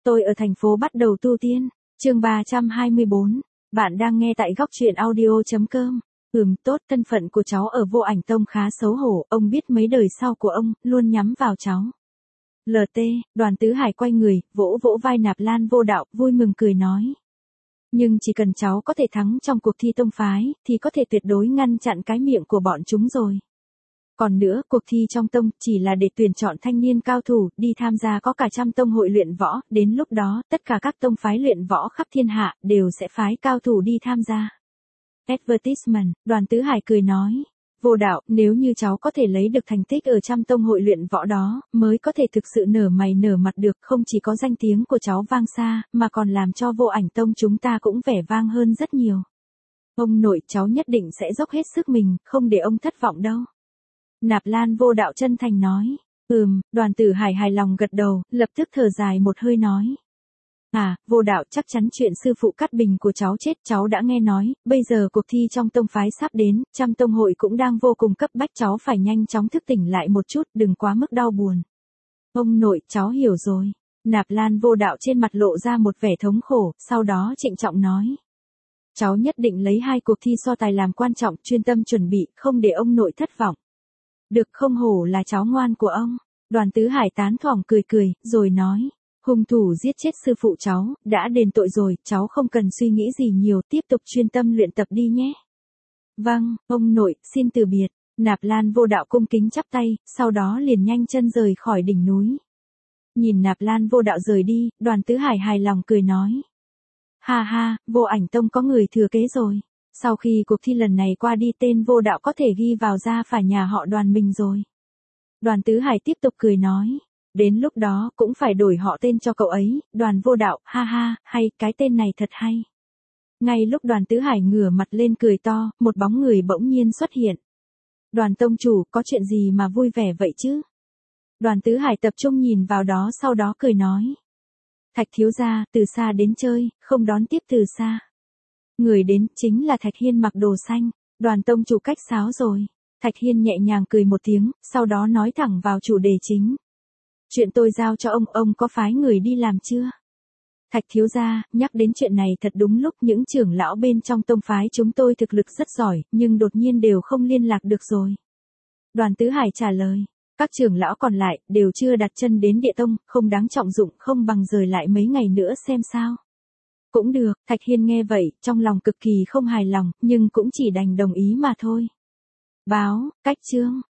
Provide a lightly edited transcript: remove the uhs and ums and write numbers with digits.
Tôi ở thành phố bắt đầu tu tiên. Chương 324. Bạn đang nghe tại góc truyện audio.com. Tốt, thân phận của cháu ở Vô Ảnh Tông khá xấu hổ, ông biết mấy đời sau của ông luôn nhắm vào cháu. LT, Đoàn Tứ Hải quay người, vỗ vỗ vai Nạp Lan Vô Đạo, vui mừng cười nói. Nhưng chỉ cần cháu có thể thắng trong cuộc thi tông phái, thì có thể tuyệt đối ngăn chặn cái miệng của bọn chúng rồi. Còn nữa, cuộc thi trong tông chỉ là để tuyển chọn thanh niên cao thủ, đi tham gia có cả trăm tông hội luyện võ, đến lúc đó, tất cả các tông phái luyện võ khắp thiên hạ, đều sẽ phái cao thủ đi tham gia. Advertisement, Đoàn Tứ Hải cười nói. Vô Đạo, nếu như cháu có thể lấy được thành tích ở trăm tông hội luyện võ đó, mới có thể thực sự nở mày nở mặt được, không chỉ có danh tiếng của cháu vang xa, mà còn làm cho Vô Ảnh Tông chúng ta cũng vẻ vang hơn rất nhiều. Ông nội, cháu nhất định sẽ dốc hết sức mình, không để ông thất vọng đâu. Nạp Lan Vô Đạo chân thành nói. Đoàn Tử Hải hài lòng gật đầu, lập tức thở dài một hơi nói. Vô Đạo, chắc chắn chuyện sư phụ Cát Bình của cháu chết cháu đã nghe nói, bây giờ cuộc thi trong tông phái sắp đến, trăm tông hội cũng đang vô cùng cấp bách, cháu phải nhanh chóng thức tỉnh lại một chút, đừng quá mức đau buồn. Ông nội, cháu hiểu rồi. Nạp Lan Vô Đạo trên mặt lộ ra một vẻ thống khổ, sau đó trịnh trọng nói. Cháu nhất định lấy 2 cuộc thi so tài làm quan trọng, chuyên tâm chuẩn bị, không để ông nội thất vọng. Được, không hổ là cháu ngoan của ông. Đoàn Tứ Hải tán thỏm cười cười, rồi nói. Hung thủ giết chết sư phụ cháu, đã đền tội rồi, cháu không cần suy nghĩ gì nhiều, tiếp tục chuyên tâm luyện tập đi nhé. Vâng, ông nội, xin từ biệt. Nạp Lan Vô Đạo cung kính chắp tay, sau đó liền nhanh chân rời khỏi đỉnh núi. Nhìn Nạp Lan Vô Đạo rời đi, Đoàn Tứ Hải hài lòng cười nói. Ha ha, Vô Ảnh Tông có người thừa kế rồi. Sau khi cuộc thi lần này qua đi, tên Vô Đạo có thể ghi vào gia phả nhà họ Đoàn mình rồi. Đoàn Tứ Hải tiếp tục cười nói. Đến lúc đó cũng phải đổi họ tên cho cậu ấy, Đoàn Vô Đạo, ha ha, hay, cái tên này thật hay. Ngay lúc Đoàn Tứ Hải ngửa mặt lên cười to, một bóng người bỗng nhiên xuất hiện. Đoàn tông chủ, có chuyện gì mà vui vẻ vậy chứ? Đoàn Tứ Hải tập trung nhìn vào đó, sau đó cười nói. Thạch thiếu gia, từ xa đến chơi, không đón tiếp từ xa. Người đến chính là Thạch Hiên mặc đồ xanh. Đoàn tông chủ cách sáo rồi. Thạch Hiên nhẹ nhàng cười một tiếng, sau đó nói thẳng vào chủ đề chính. Chuyện tôi giao cho ông có phái người đi làm chưa? Thạch thiếu gia, nhắc đến chuyện này thật đúng lúc, những trưởng lão bên trong tông phái chúng tôi thực lực rất giỏi, nhưng đột nhiên đều không liên lạc được rồi. Đoàn Tứ Hải trả lời, các trưởng lão còn lại đều chưa đặt chân đến địa tông, không đáng trọng dụng, không bằng rời lại mấy ngày nữa xem sao. Cũng được, Thạch Hiên nghe vậy, trong lòng cực kỳ không hài lòng, nhưng cũng chỉ đành đồng ý mà thôi. Báo, cách chương.